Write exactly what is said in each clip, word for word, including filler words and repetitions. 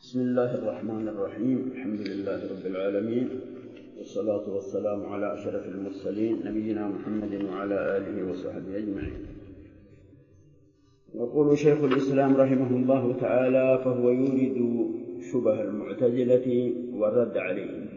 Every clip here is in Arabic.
بسم الله الرحمن الرحيم. الحمد لله رب العالمين، والصلاة والسلام على أشرف المرسلين نبينا محمد وعلى آله وصحبه أجمعين. يقول شيخ الإسلام رحمه الله تعالى: فهو يورد شبه المعتزلة والرد عليهم.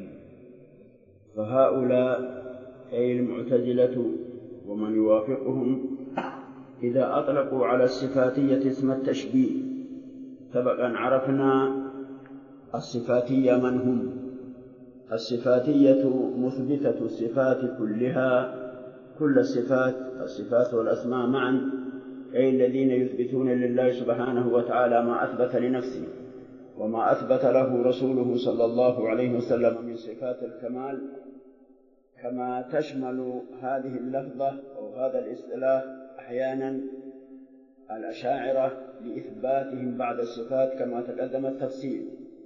فهؤلاء أي المعتزلة ومن يوافقهم إذا أطلقوا على الصفاتية اسم التشبيه، سبق أن عرفنا الصفاتية من هم. الصفاتية مثبتة الصفات كلها، كل الصفات، الصفات والأسماء معا، أي الذين يثبتون لله سبحانه وتعالى ما أثبت لنفسه وما أثبت له رسوله صلى الله عليه وسلم من صفات الكمال، كما تشمل هذه اللفظة أو هذا الاصطلاح أحيانا الأشاعرة لإثباتهم بعض الصفات كما تقدم التفصيل.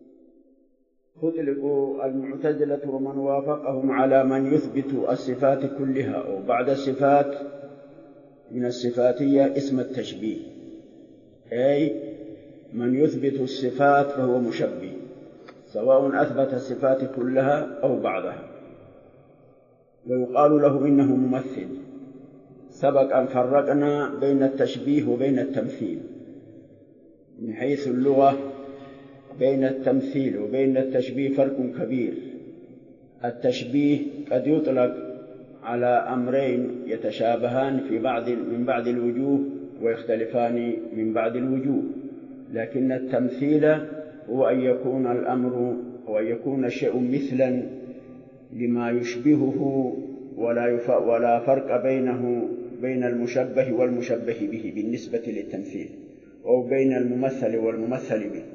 تطلق المعتزلة ومن وافقهم على من يثبت الصفات كلها أو بعض الصفات من الصفاتية اسم التشبيه، أي من يثبت الصفات فهو مشبه، سواء أثبت الصفات كلها أو بعضها، ويقال له إنه ممثل. سبق أن فرقنا بين التشبيه وبين التمثيل. من حيث اللغة بين التمثيل وبين التشبيه فرق كبير. التشبيه قد يطلق على أمرين يتشابهان في بعض من بعض الوجوه ويختلفان من بعض الوجوه، لكن التمثيل هو أن يكون الأمر وأن يكون الشيء مثلا لما يشبهه ولا ولا فرق بينه بين المشبه والمشبه به بالنسبة للتمثيل، أو بين الممثل والممثل به.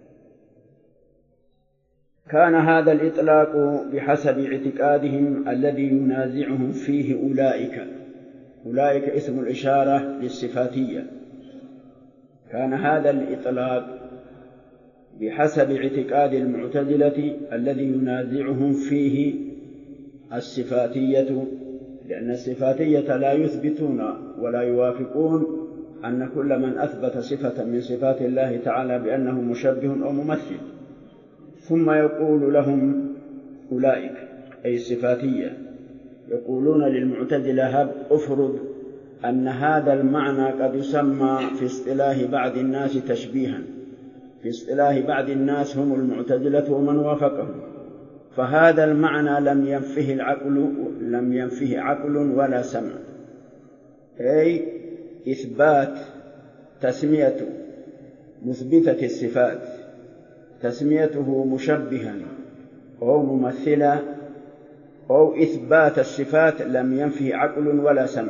كان هذا الإطلاق بحسب اعتقادهم الذي ينازعهم فيه أولئك. أولئك اسم الإشارة للصفاتية. كان هذا الإطلاق بحسب اعتقاد المعتزلة الذي ينازعهم فيه الصفاتية، لأن الصفاتية لا يثبتون ولا يوافقون أن كل من أثبت صفة من صفات الله تعالى بأنه مشبه أو ممثل. ثم يقول لهم أولئك أي الصفاتية، يقولون للمعتزلة: هب أفرض أن هذا المعنى قد يسمى في اصطلاح بعض الناس تشبيها. في اصطلاح بعض الناس هم المعتزلة ومن وافقهم، فهذا المعنى لم ينفه العقل لم ينفه عقل ولا سمع، أي إثبات تسمية مثبتة الصفات، تسميته مشبها أو ممثلا، أو إثبات الصفات لم ينفه عقل ولا سمع.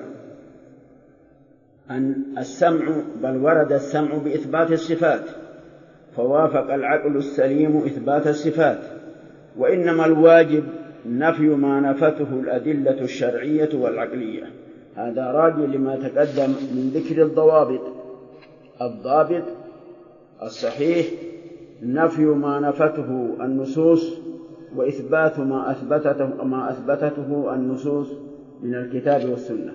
أن السمع بل ورد السمع بإثبات الصفات، فوافق العقل السليم إثبات الصفات، وإنما الواجب نفي ما نفته الأدلة الشرعية والعقلية. هذا راجع لما تقدم من ذكر الضوابط. الضابط الصحيح نفي ما نفته النصوص وإثبات ما أثبتته, ما أثبتته النصوص من الكتاب والسنة،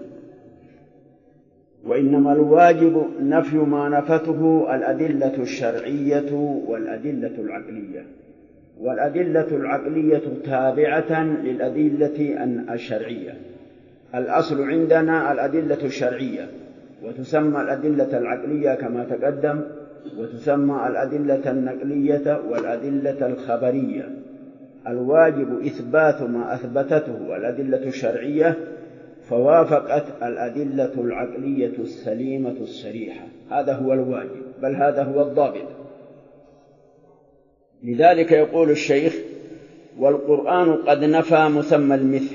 وإنما الواجب نفي ما نفته الأدلة الشرعية والأدلة العقلية. والأدلة العقلية تابعة للأدلة الشرعية. الأصل عندنا الأدلة الشرعية، وتسمى الأدلة العقلية كما تقدم، وتسمى الأدلة النقلية والأدلة الخبرية. الواجب إثبات ما أثبتته الأدلة الشرعية، فوافقت الأدلة العقلية السليمة الصريحة. هذا هو الواجب، بل هذا هو الضابط. لذلك يقول الشيخ: والقرآن قد نفى مسمى المثل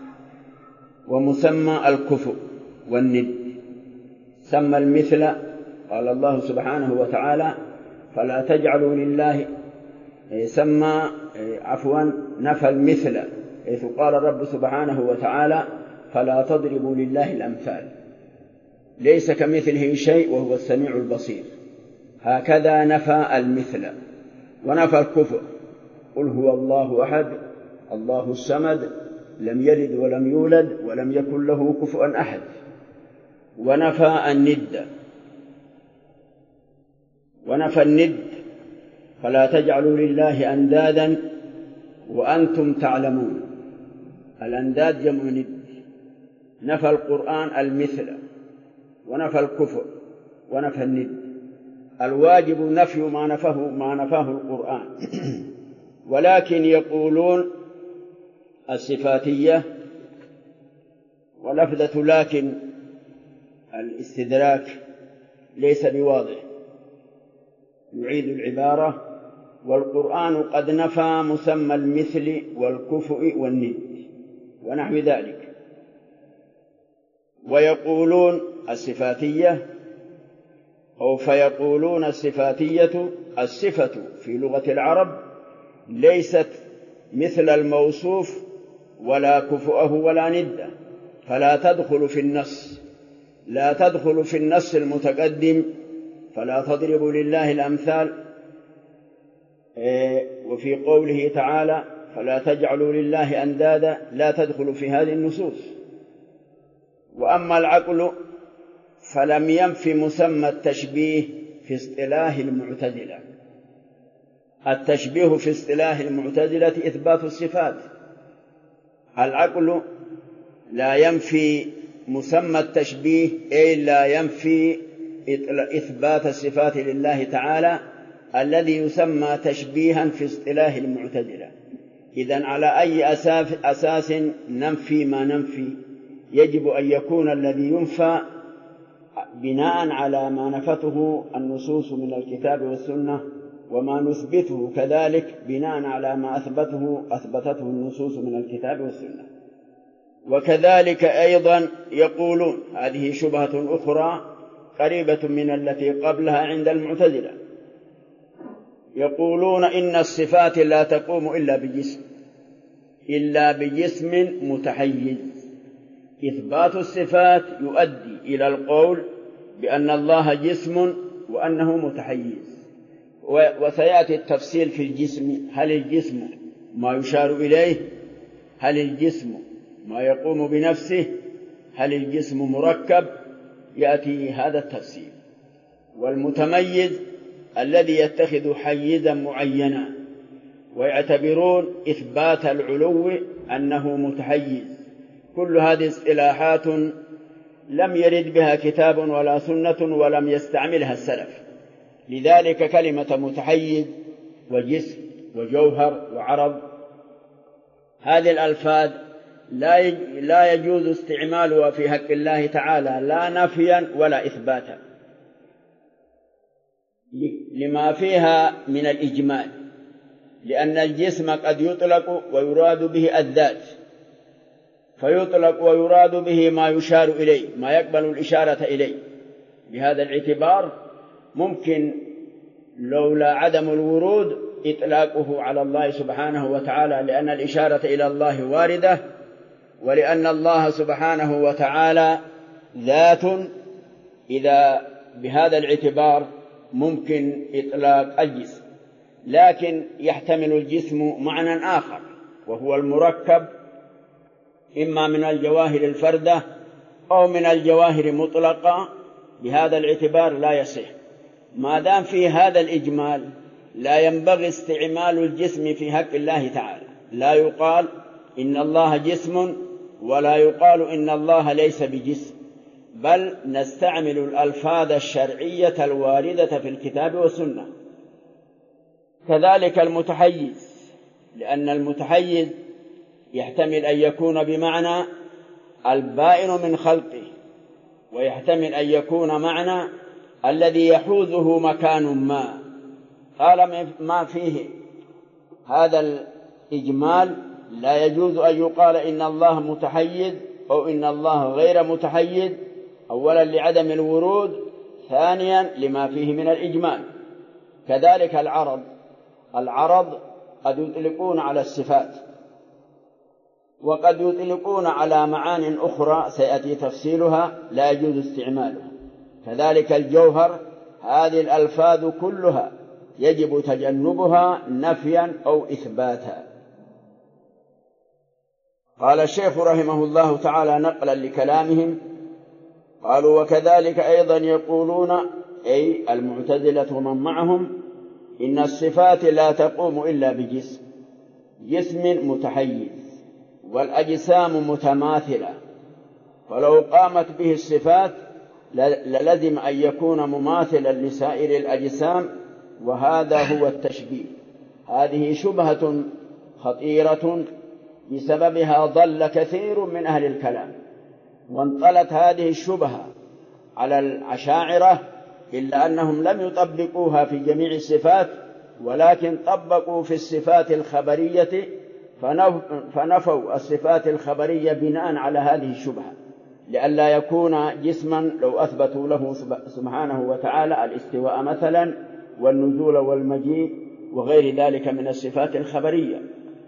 ومسمى الكفء والند. سمى المثل، قال الله سبحانه وتعالى: فلا تجعلوا لله. سمى عفوا نفى المثل، حيث قال الرب سبحانه وتعالى: فلا تضربوا لله الأمثال، ليس كمثله شيء وهو السميع البصير. هكذا نفى المثل. ونفى الكفء: قل هو الله أحد الله الصمد لم يلد ولم يولد ولم يكن له كفوا أحد. ونفى الند. ونفى الند فلا تجعلوا لله أندادا وأنتم تعلمون. الأنداد جمع ند، نفى القرآن المثل ونفى الكفر ونفى الند. الواجب نفي ما نفاه ما نفاه القرآن. ولكن يقولون الصفاتية، ولفظة لكن الاستدراك ليس بواضح، يعيد العبارة: والقرآن قد نفى مسمى المثل والكفء والند ونحو ذلك. ويقولون الصفاتية أو فيقولون الصفاتية الصفة في لغة العرب ليست مثل الموصوف ولا كفؤه ولا نده، فلا تدخل في النص، لا تدخل في النص المتقدم، فلا تضربوا لله الأمثال. وفي قوله تعالى: فلا تجعلوا لله أندادا، لا تدخل في هذه النصوص. وأما العقل فلم ينف مسمى التشبيه في اصطلاح المعتزلة. التشبيه في اصطلاح المعتزلة إثبات الصفات. العقل لا ينفي مسمى التشبيه، أي لا ينفي إثبات الصفات لله تعالى الذي يسمى تشبيها في اصطلاح المعتزلة. إذن على أي أساس ننفي ما ننفي؟ يجب أن يكون الذي ينفى بناء على ما نفته النصوص من الكتاب والسنة، وما نثبته كذلك بناء على ما أثبته أثبتته النصوص من الكتاب والسنة. وكذلك أيضا يقولون، هذه شبهة أخرى قريبة من التي قبلها عند المعتزلة، يقولون إن الصفات لا تقوم إلا بجسم إلا بجسم متحيز. إثبات الصفات يؤدي إلى القول بأن الله جسم وأنه متحيز. وسيأتي التفصيل في الجسم: هل الجسم ما يشار إليه؟ هل الجسم ما يقوم بنفسه؟ هل الجسم مركب؟ يأتي هذا التفصيل. والمتميز الذي يتخذ حيزا معينا، ويعتبرون إثبات العلو أنه متحيز. كل هذه اصطلاحات لم يرد بها كتاب ولا سنة ولم يستعملها السلف. لذلك كلمة متحيز وجسم وجوهر وعرض، هذه الألفاظ لا يجوز استعمالها في حق الله تعالى لا نفيا ولا إثباتا، لما فيها من الإجمال، لأن الجسم قد يطلق ويراد به الذات، فيطلق ويراد به ما يشار إليه، ما يقبل الإشارة إليه. بهذا الاعتبار ممكن لولا عدم الورود إطلاقه على الله سبحانه وتعالى، لأن الإشارة إلى الله واردة، ولأن الله سبحانه وتعالى ذات. إذا بهذا الاعتبار ممكن إطلاق الجسم، لكن يحتمل الجسم معنى آخر وهو المركب، إما من الجواهر الفردة أو من الجواهر مطلقة. بهذا الاعتبار لا يصح. ما دام في هذا الإجمال لا ينبغي استعمال الجسم في حق الله تعالى. لا يقال إن الله جسم ولا يقال إن الله ليس بجسم، بل نستعمل الألفاظ الشرعية الواردة في الكتاب والسنة. كذلك المتحيز، لأن المتحيز يحتمل أن يكون بمعنى البائن من خلقه، ويحتمل أن يكون معنى الذي يحوزه مكان ما. قال ما فيه هذا الإجمال لا يجوز أن يقال إن الله متحيز أو إن الله غير متحيز، أولا لعدم الورود، ثانيا لما فيه من الإجمال. كذلك العرض، العرض قد يطلقون على الصفات وقد يطلقون على معان أخرى سيأتي تفصيلها لا يجوز استعمالها. كذلك الجوهر، هذه الألفاظ كلها يجب تجنبها نفيا أو إثباتا. قال الشيخ رحمه الله تعالى نقلا لكلامهم، قالوا: وكذلك أيضا يقولون، أي المعتزلة ومن معهم، إن الصفات لا تقوم إلا بجسم جسم متحيز، والأجسام متماثلة، فلو قامت به الصفات للزم أن يكون مماثلا لسائر الأجسام، وهذا هو التشبيه. هذه شبهة خطيرة بسببها ضل كثير من أهل الكلام، وانطلت هذه الشبهة على الأشاعرة، إلا أنهم لم يطبقوها في جميع الصفات، ولكن طبقوا في الصفات الخبرية، فنفوا الصفات الخبرية بناء على هذه الشبهة، لئلا يكون جسما لو أثبتوا له سبحانه وتعالى الاستواء مثلا والنزول والمجيء وغير ذلك من الصفات الخبرية.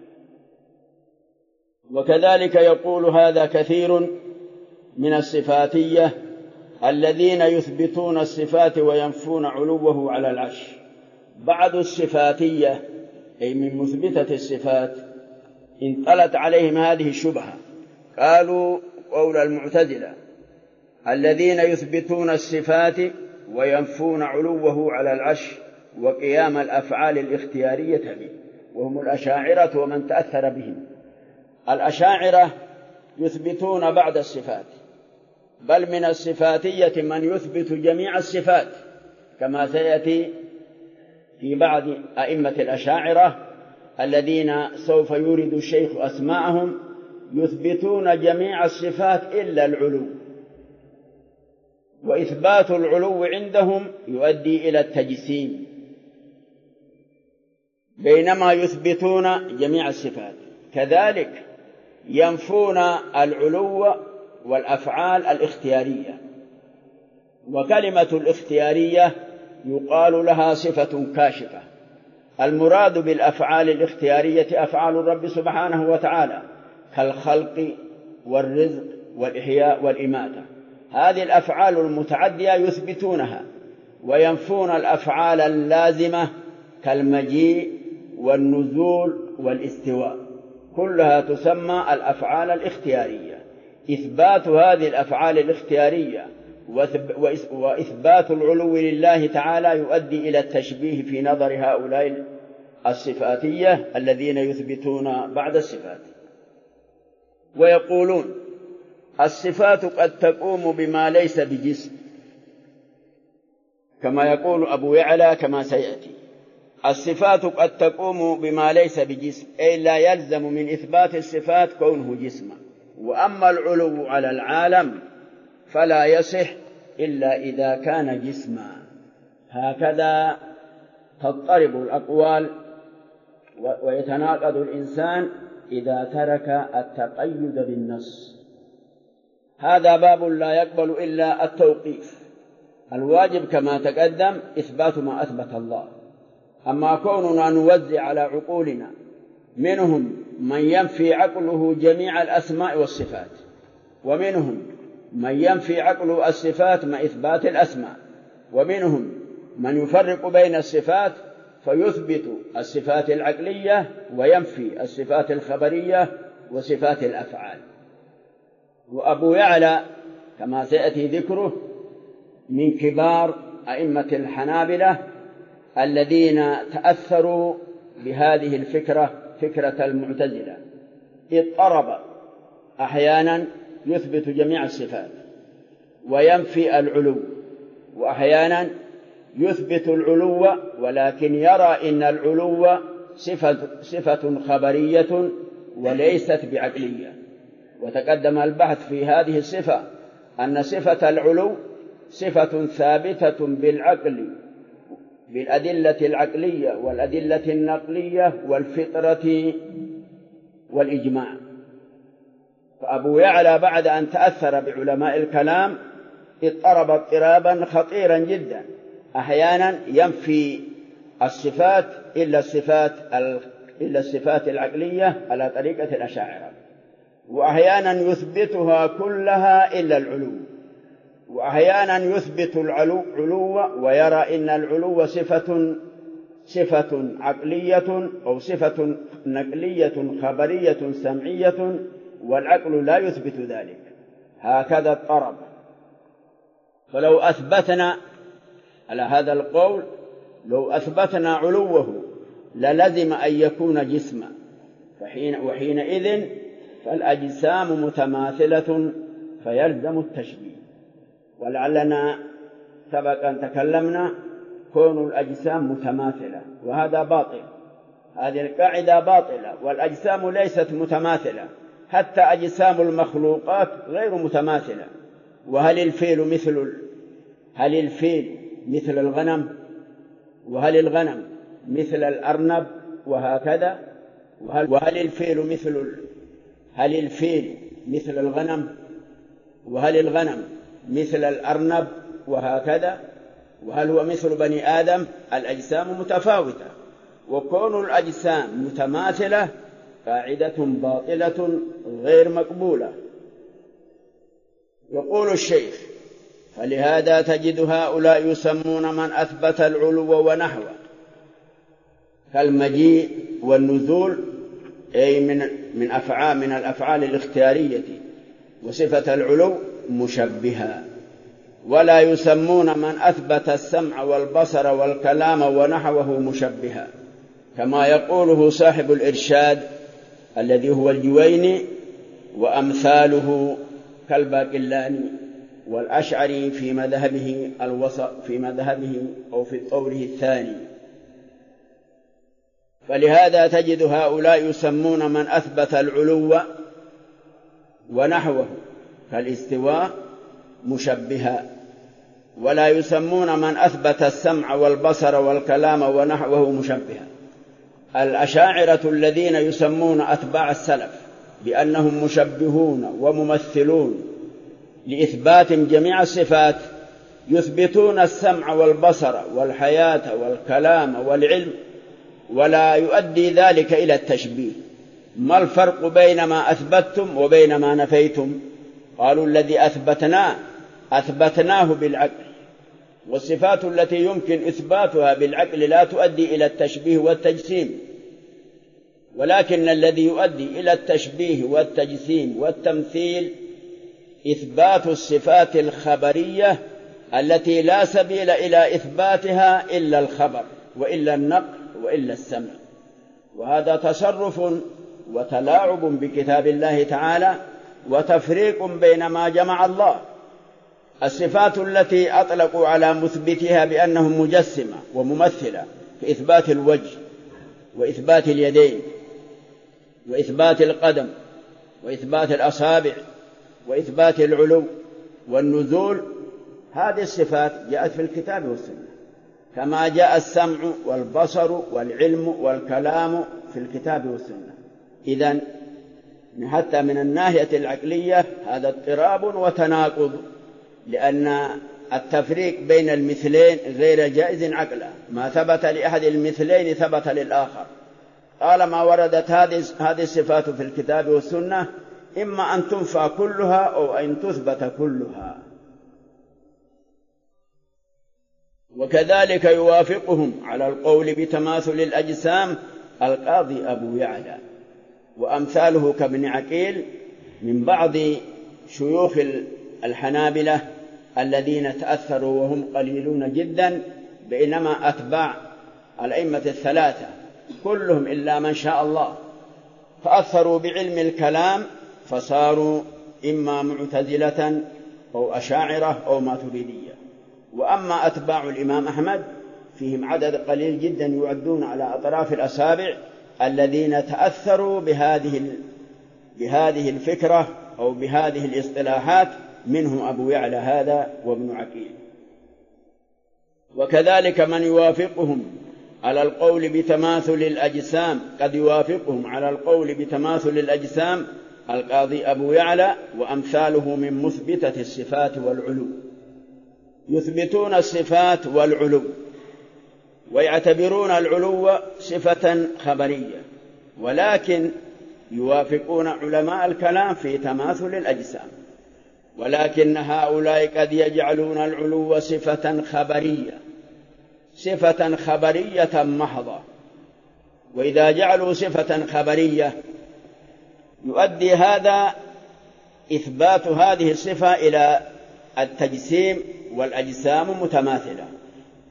وكذلك يقول هذا كثير من الصفاتية الذين يثبتون الصفات وينفون علوه على العرش. بعض الصفاتية أي من مثبتة الصفات انطلت عليهم هذه الشبهة، قالوا قول المعتزلة الذين يثبتون الصفات وينفون علوه على العرش وقيام الأفعال الاختيارية به، وهم الأشاعرة ومن تأثر بهم. الأشاعرة يثبتون بعض الصفات، بل من الصفاتية من يثبت جميع الصفات، كما سيأتي في بعض أئمة الأشاعرة الذين سوف يورد الشيخ أسماءهم، يثبتون جميع الصفات إلا العلو، وإثبات العلو عندهم يؤدي إلى التجسيم، بينما يثبتون جميع الصفات. كذلك ينفون العلو والأفعال الاختيارية، وكلمة الاختيارية يقال لها صفة كاشفة. المراد بالأفعال الاختيارية أفعال الرب سبحانه وتعالى كالخلق والرزق والإحياء والإماتة، هذه الأفعال المتعدية يثبتونها، وينفون الأفعال اللازمة كالمجيء والنزول والاستواء، كلها تسمى الأفعال الاختيارية. إثبات هذه الأفعال الاختيارية وإثبات العلو لله تعالى يؤدي إلى التشبيه في نظر هؤلاء الصفاتية الذين يثبتون بعض الصفات، ويقولون الصفات قد تقوم بما ليس بجسم، كما يقول أبو يعلى كما سيأتي. الصفات قد تقوم بما ليس بجسم، أي لا يلزم من إثبات الصفات كونه جسما. وأما العلو على العالم فلا يصح إلا إذا كان جسما. هكذا تضطرب الأقوال ويتناقض الإنسان إذا ترك التقيد بالنص. هذا باب لا يقبل إلا التوقيف. الواجب كما تقدم إثبات ما أثبت الله، أما كوننا نوزع على عقولنا، منهم من ينفي عقله جميع الأسماء والصفات، ومنهم من ينفي عقله الصفات مع إثبات الأسماء، ومنهم من يفرق بين الصفات فيثبت الصفات العقلية وينفي الصفات الخبرية وصفات الأفعال. وأبو يعلى كما سيأتي ذكره من كبار أئمة الحنابلة الذين تأثروا بهذه الفكرة، فكرة المعتزلة، اضطرب، أحيانا يثبت جميع الصفات وينفي العلو، وأحيانا يثبت العلو ولكن يرى إن العلو صفة, صفة خبرية وليست بعقلية. وتقدم البحث في هذه الصفة أن صفة العلو صفة ثابتة بالعقل، بالأدلة العقلية والأدلة النقلية والفطرة والإجماع. فأبو يعلى بعد أن تأثر بعلماء الكلام اضطرب اضطرابا خطيرا جدا، أحيانا ينفي الصفات إلا الصفات, إلا الصفات العقلية على طريقة الأشاعرة، وأحيانا يثبتها كلها إلا العلو، وأحيانا يثبت العلو ويرى إن العلو صفة صفة عقلية أو صفة نقلية خبرية سمعية، والعقل لا يثبت ذلك. هكذا اضطرب. فلو أثبتنا على هذا القول لو أثبتنا علوه للزم أن يكون جسما، فحين وحينئذ فالأجسام متماثلة فيلزم التشبيه. ولعلنا سبق أن تكلمنا كون الأجسام متماثلة، وهذا باطل، هذه القاعدة باطلة، والأجسام ليست متماثلة، حتى أجسام المخلوقات غير متماثلة. وهل الفيل مثل هل الفيل مثل الغنم؟ وهل الغنم مثل الأرنب؟ وهكذا. وهل, وهل الفيل مثل هل الفيل مثل الغنم؟ وهل الغنم مثل الأرنب؟ وهكذا. وهل هو مثل بني آدم؟ الأجسام متفاوتة، وكون الأجسام متماثلة قاعدة باطلة غير مقبولة. يقول الشيخ: فلهذا تجد هؤلاء يسمون من أثبت العلو ونحوه كالمجيء والنزول، أي من من أفعال من الأفعال الاختيارية، وصفة العلو مشبهة. ولا يسمون من أثبت السمع والبصر والكلام ونحوه مشبهة، كما يقوله صاحب الإرشاد الذي هو الجويني وأمثاله كالباقلاني والأشعري في مذهبه الوسط في مذهبه أو في قوله الثاني. فلهذا تجد هؤلاء يسمون من أثبت العلو ونحوه كالاستواء مشبها، ولا يسمون من أثبت السمع والبصر والكلام ونحوه مشبها. الأشاعرة الذين يسمون أتباع السلف بأنهم مشبهون وممثلون لإثبات جميع الصفات يثبتون السمع والبصر والحياة والكلام والعلم، ولا يؤدي ذلك إلى التشبيه. ما الفرق بين ما أثبتتم وبين ما نفيتم؟ قالوا: الذي أثبتناه أثبتناه بالعقل، والصفات التي يمكن إثباتها بالعقل لا تؤدي إلى التشبيه والتجسيم، ولكن الذي يؤدي إلى التشبيه والتجسيم والتمثيل إثبات الصفات الخبرية التي لا سبيل إلى إثباتها إلا الخبر وإلا النقل وإلا السمع. وهذا تصرف وتلاعب بكتاب الله تعالى وتفريق بين ما جمع الله. الصفات التي أطلقوا على مثبتها بأنهم مجسمة وممثلة في إثبات الوجه وإثبات اليدين وإثبات القدم وإثبات الأصابع وإثبات العلو والنزول، هذه الصفات جاءت في الكتاب والسنة، كما جاء السمع والبصر والعلم والكلام في الكتاب والسنة. إذن حتى من الناحية العقلية هذا اضطراب وتناقض، لأن التفريق بين المثلين غير جائز عقلا. ما ثبت لأحد المثلين ثبت للآخر. طالما وردت هذه الصفات في الكتاب والسنة إما أن تنفى كلها أو أن تثبت كلها. وكذلك يوافقهم على القول بتماثل الأجسام القاضي أبو يعلى وأمثاله كابن عقيل من بعض شيوخ الحنابلة الذين تأثروا وهم قليلون جدا، بينما أتباع الأئمة الثلاثة كلهم إلا من شاء الله تأثروا بعلم الكلام فصاروا إما معتزلة أو أشاعرة أو ماتريدية. وأما أتباع الإمام أحمد فيهم عدد قليل جدا يعدون على أطراف الأصابع الذين تأثروا بهذه بهذه الفكرة أو بهذه الاصطلاحات، منهم أبو يعلى هذا وابن عقيل. وكذلك من يوافقهم على القول بتماثل الأجسام، قد يوافقهم على القول بتماثل الأجسام القاضي أبو يعلى وأمثاله من مثبتة الصفات والعلو، يثبتون الصفات والعلو ويعتبرون العلو صفة خبرية، ولكن يوافقون علماء الكلام في تماثل الأجسام. ولكن هؤلاء قد يجعلون العلو صفة خبرية صفة خبرية محضة، وإذا جعلوا صفة خبرية يؤدي هذا إثبات هذه الصفة إلى التجسيم والأجسام متماثلة،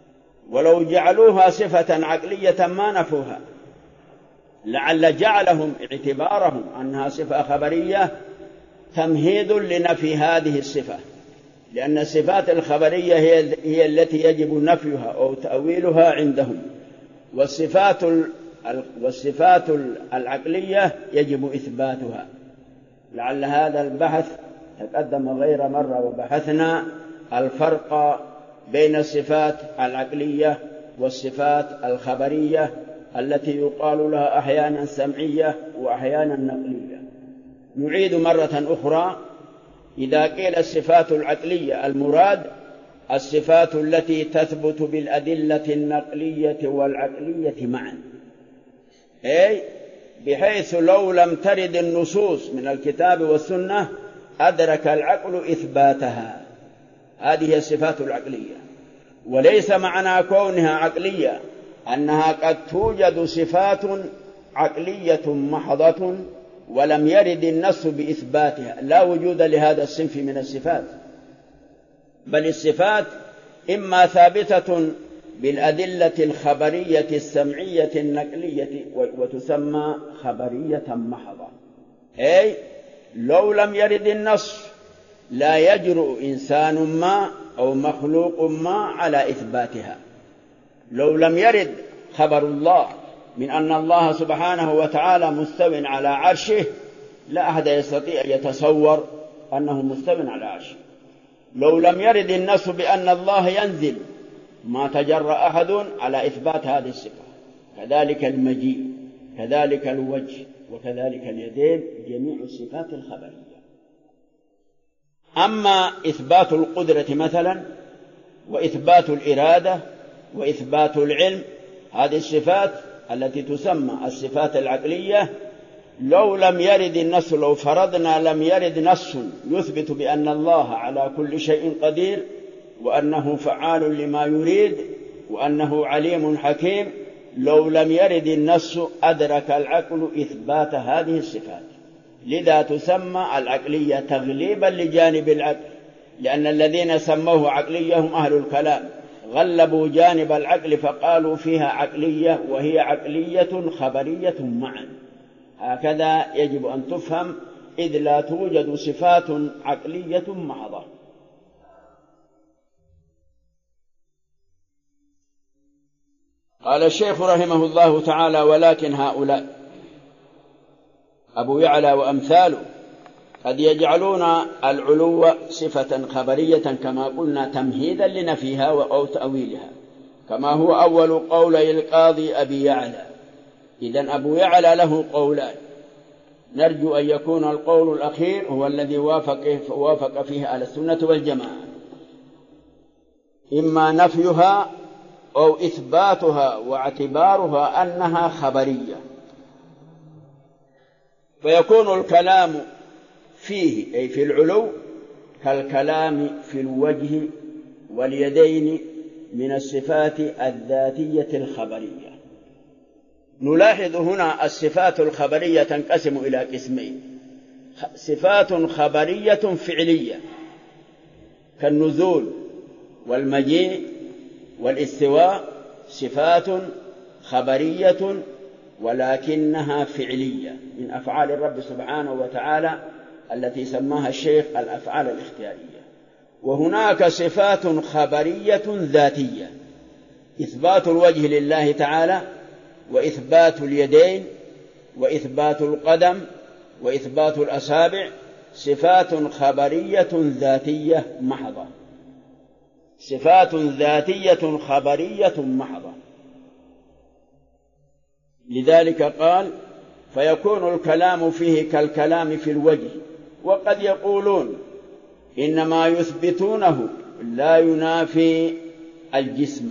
ولو جعلوها صفة عقلية ما نفوها، لعل جعلهم اعتبارهم أنها صفة خبرية تمهيد لنفي هذه الصفة، لأن الصفات الخبرية هي, هي التي يجب نفيها أو تأويلها عندهم، والصفات والصفات العقلية يجب إثباتها. لعل هذا البحث تقدم غير مرة، وبحثنا الفرق بين الصفات العقلية والصفات الخبرية التي يقال لها أحيانا سمعية وأحيانا نقلية. نعيد مرة أخرى: إذا قيل الصفات العقلية المراد الصفات التي تثبت بالأدلة النقلية والعقلية معا، أي بحيث لو لم ترد النصوص من الكتاب والسنة أدرك العقل إثباتها. هذه هي الصفات العقلية. وليس معنى كونها عقلية أنها قد توجد صفات عقلية محضة ولم يرد النص بإثباتها، لا وجود لهذا الصنف من الصفات، بل الصفات إما ثابتة بالأدلة الخبرية السمعية النقلية وتسمى خبرية محضة، أي لو لم يرد النص لا يجرؤ إنسان ما أو مخلوق ما على إثباتها. لو لم يرد خبر الله من أن الله سبحانه وتعالى مستو على عرشه لا أحد يستطيع أن يتصور أنه مستو على عرشه. لو لم يرد النص بأن الله ينزل ما تجرأ أحد على إثبات هذه الصفة. كذلك المجيء، كذلك الوجه، وكذلك اليدين، جميع الصفات الخبرية. أما إثبات القدرة مثلا، وإثبات الإرادة، وإثبات العلم، هذه الصفات التي تسمى الصفات العقلية، لو لم يرد النص، لو فرضنا لم يرد نص يثبت بأن الله على كل شيء قدير، وأنه فعال لما يريد، وأنه عليم حكيم، لو لم يرد النص أدرك العقل إثبات هذه الصفات. لذا تسمى العقلية تغليبا لجانب العقل، لأن الذين سموه عقلية هم أهل الكلام، غلبوا جانب العقل فقالوا فيها عقلية، وهي عقلية خبرية معا. هكذا يجب أن تفهم، إذ لا توجد صفات عقلية محضة. قال الشيخ رحمه الله تعالى: ولكن هؤلاء أبو يعلى وأمثاله قد يجعلون العلو صفة خبرية كما قلنا تمهيدا لنفيها أو تأويلها، كما هو أول قولي القاضي أبي يعلى. إذن أبو يعلى له قولان، نرجو أن يكون القول الأخير هو الذي وافق, وافق فيه أهل السنة والجماعة، إما نفيها أو إثباتها واعتبارها أنها خبرية، فيكون الكلام فيه أي في العلو كالكلام في الوجه واليدين من الصفات الذاتية الخبرية. نلاحظ هنا الصفات الخبرية تنقسم إلى قسمين: صفات خبرية فعلية كالنزول والمجيء والاستواء، صفات خبرية ولكنها فعلية من أفعال الرب سبحانه وتعالى التي سماها الشيخ الأفعال الاختيارية. وهناك صفات خبرية ذاتية: إثبات الوجه لله تعالى، وإثبات اليدين، وإثبات القدم، وإثبات الأصابع، صفات خبرية ذاتية محضة، صفات ذاتية خبرية محضة. لذلك قال: فيكون الكلام فيه كالكلام في الوجه. وقد يقولون إنما يثبتونه لا ينافي الجسم،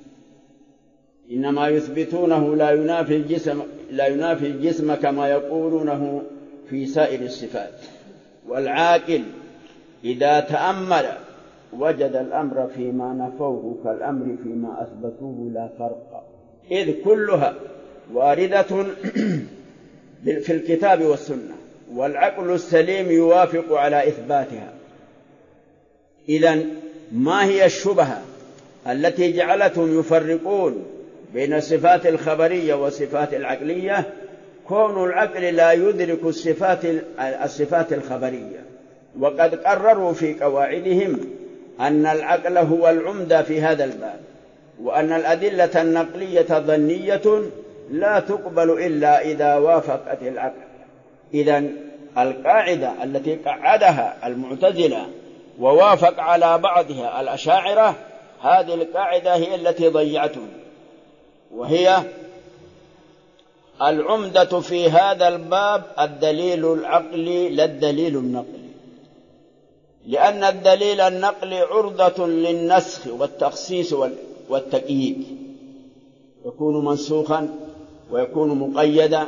إنما يثبتونه لا ينافي الجسم لا ينافي الجسم كما يقولونه في سائر الصفات. والعاقل إذا تأمل وجد الأمر فيما نفوه كالأمر فيما أثبتوه لا فرق، إذ كلها واردة في الكتاب والسنة، والعقل السليم يوافق على إثباتها. إذن ما هي الشبهة التي جعلتهم يفرقون بين الصفات الخبرية والصفات العقلية كون العقل لا يدرك الصفات الصفات الخبرية، وقد قرروا في قواعدهم أن العقل هو العمدة في هذا الباب، وأن الأدلة النقلية ظنية لا تقبل إلا إذا وافقت العقل. إذن القاعدة التي قعدها المعتزلة ووافق على بعضها الأشاعرة، هذه القاعدة هي التي ضيعتهم، وهي العمدة في هذا الباب الدليل العقلي لا الدليل النقلي، لأن الدليل النقلي عرضة للنسخ والتخصيص والتقييد، يكون منسوخا ويكون مقيدا.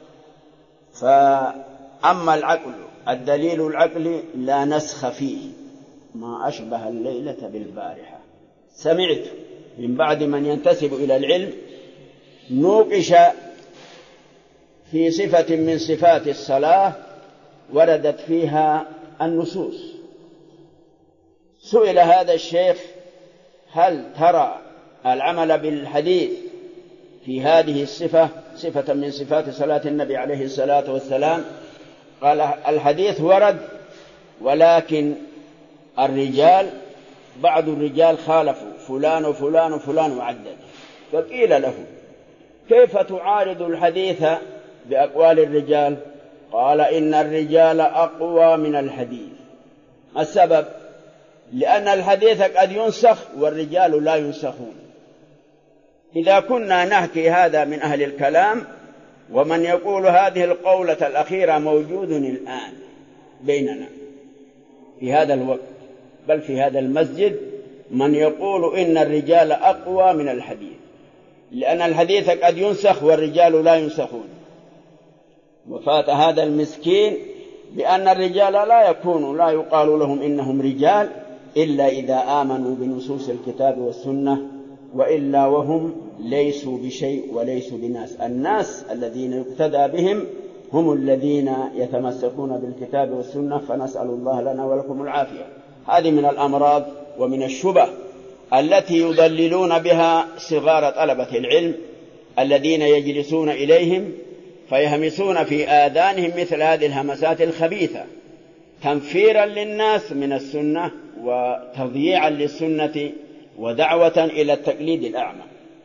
فأما العقل الدليل العقلي لا نسخ فيه، ما أشبه الليلة بالبارحة. سمعت من بعد من ينتسب إلى العلم نوقش في صفة من صفات الصلاة وردت فيها النصوص. سئل هذا الشيخ: هل ترى العمل بالحديث في هذه الصفة صفة من صفات صلاة النبي عليه الصلاة والسلام؟ قال: الحديث ورد، ولكن الرجال بعض الرجال خالفوا فلان وفلان وفلان وعدد. فقيل له: كيف تعارض الحديث بأقوال الرجال؟ قال: إن الرجال أقوى من الحديث. السبب: لأن الحديث قد ينسخ والرجال لا ينسخون. إذا كنا نحكي هذا من أهل الكلام، ومن يقول هذه القولة الأخيرة موجود الآن بيننا في هذا الوقت، بل في هذا المسجد، من يقول إن الرجال أقوى من الحديث، لأن الحديث قد ينسخ والرجال لا ينسخون. وفات هذا المسكين بأن الرجال لا يكون لا يقال لهم إنهم رجال إلا إذا آمنوا بنصوص الكتاب والسنة، وإلا وهم ليسوا بشيء وليسوا بناس. الناس الذين يقتدى بهم هم الذين يتمسكون بالكتاب والسنة، فنسأل الله لنا ولكم العافية. هذه من الأمراض ومن الشبه التي يضللون بها صغار طلبة العلم الذين يجلسون إليهم فيهمسون في آذانهم مثل هذه الهمسات الخبيثة تنفيرا للناس من السنة وتضييعا للسنة ودعوة إلى التقليد الأعمى.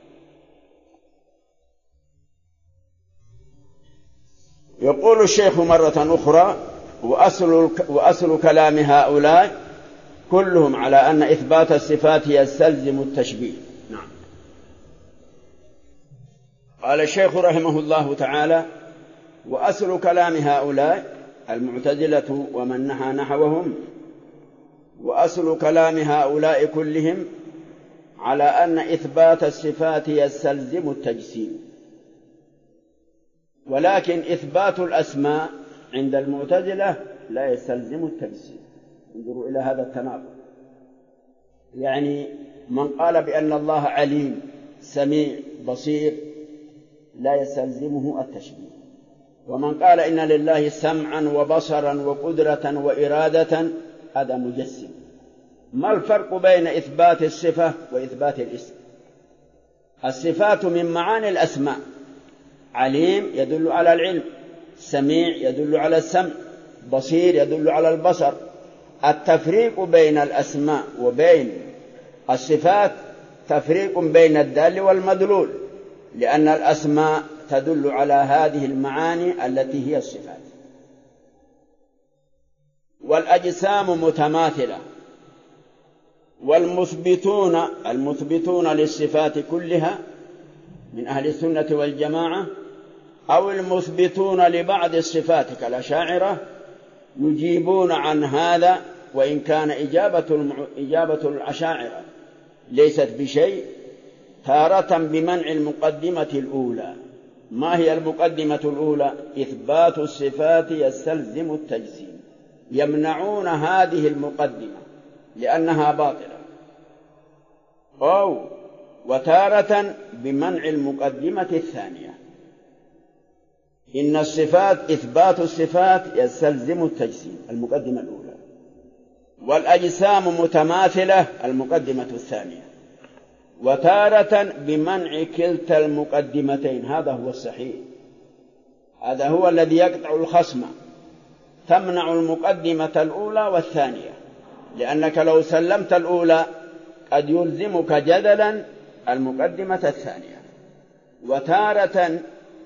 يقول الشيخ مرة أخرى: وأصل, وأصل كلام هؤلاء كلهم على أن إثبات الصفات يستلزم التشبيه. نعم. قال الشيخ رحمه الله تعالى: وأصل كلام هؤلاء المعتزلة ومن نحى نحوهم، وأصل كلام هؤلاء كلهم على أن إثبات الصفات يستلزم التجسيم، ولكن إثبات الأسماء عند المعتزلة لا يستلزم التجسيم. انظروا إلى هذا التناقض. يعني من قال بأن الله عليم سميع بصير لا يستلزمه التشبيه، ومن قال إن لله سمعا وبصرا وقدرة وإرادة هذا مجسم. ما الفرق بين إثبات الصفة وإثبات الاسم؟ الصفات من معاني الأسماء، عليم يدل على العلم، سميع يدل على السمع، بصير يدل على البصر. التفريق بين الأسماء وبين الصفات تفريق بين الدال والمدلول، لأن الأسماء تدل على هذه المعاني التي هي الصفات. والأجسام متماثلة، والمثبتون المثبتون للصفات كلها من أهل السنة والجماعة أو المثبتون لبعض الصفات كالأشاعرة يجيبون عن هذا، وإن كان إجابة إجابة الأشاعرة ليست بشيء، تارة بمنع المقدمة الأولى. ما هي المقدمة الأولى؟ إثبات الصفات يستلزم التجسيم. يمنعون هذه المقدمة لأنها باطلة، أو وتارة بمنع المقدمة الثانية. إن الصفات إثبات الصفات يستلزم التجسيم، المقدمة الأولى، والأجسام متماثلة، المقدمة الثانية. وتارة بمنع كلتا المقدمتين. هذا هو الصحيح، هذا هو الذي يقطع الخصم، تمنع المقدمة الأولى والثانية، لأنك لو سلمت الأولى قد يلزمك جدلا المقدمة الثانية. وتارة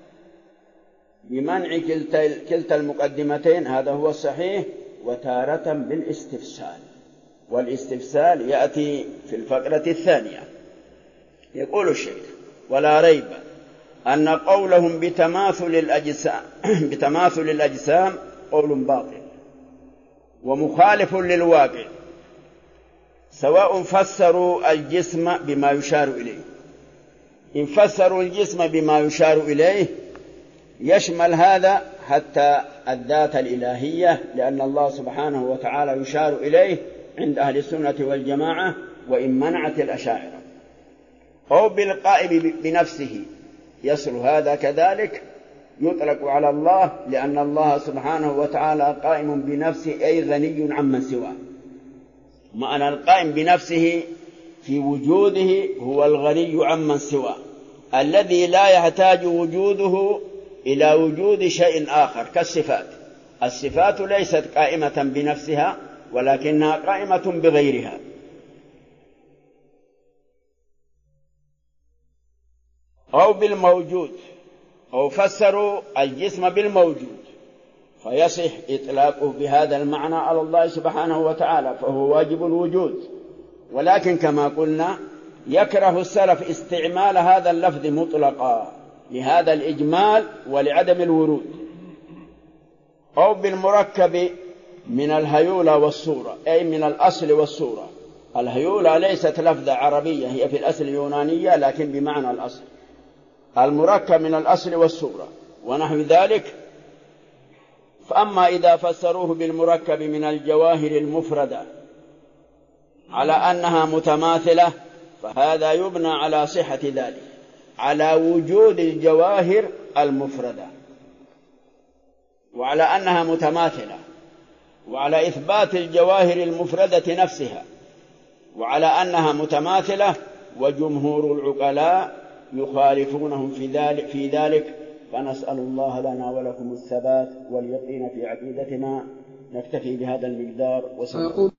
بمنع كلتا المقدمتين، هذا هو الصحيح، وتارة بالاستفسال، والاستفسال يأتي في الفقرة الثانية. يقول الشيخ: ولا ريب أن قولهم بتماثل الأجسام بتماثل الأجسام قول باطل ومخالف للواقع، سواء فسروا الجسم بما يشار إليه. إن فسروا الجسم بما يشار إليه يشمل هذا حتى الذات الإلهية، لأن الله سبحانه وتعالى يشار إليه عند أهل السنة والجماعة، وإن منعت الأشاعرة. أو بالقائم بنفسه يصل هذا كذلك، يطلق على الله، لأن الله سبحانه وتعالى قائم بنفسه أي غني عمن سواه. معنى القائم بنفسه في وجوده هو الغني عمن سواه، الذي لا يحتاج وجوده إلى وجود شيء آخر كالصفات. الصفات ليست قائمة بنفسها ولكنها قائمة بغيرها. أو بالموجود، أو فسروا الجسم بالموجود فيصح إطلاقه بهذا المعنى على الله سبحانه وتعالى، فهو واجب الوجود. ولكن كما قلنا يكره السلف استعمال هذا اللفظ مطلقا لهذا الإجمال ولعدم الورود. أو بالمركب من الهيولى والصورة، أي من الأصل والصورة. الهيولى ليست لفظة عربية، هي في الأصل يونانية لكن بمعنى الأصل. المركب من الأصل والصورة ونحو ذلك. فأما إذا فسروه بالمركب من الجواهر المفردة على أنها متماثلة فهذا يبنى على صحة ذلك، على وجود الجواهر المفردة وعلى أنها متماثلة، وعلى إثبات الجواهر المفردة نفسها وعلى أنها متماثلة. وجمهور العقلاء يخالفونهم في ذلك في ذلك فنسأل الله لنا ولكم الثبات واليقين في عقيدتنا. نكتفي بهذا المقدار وسلام.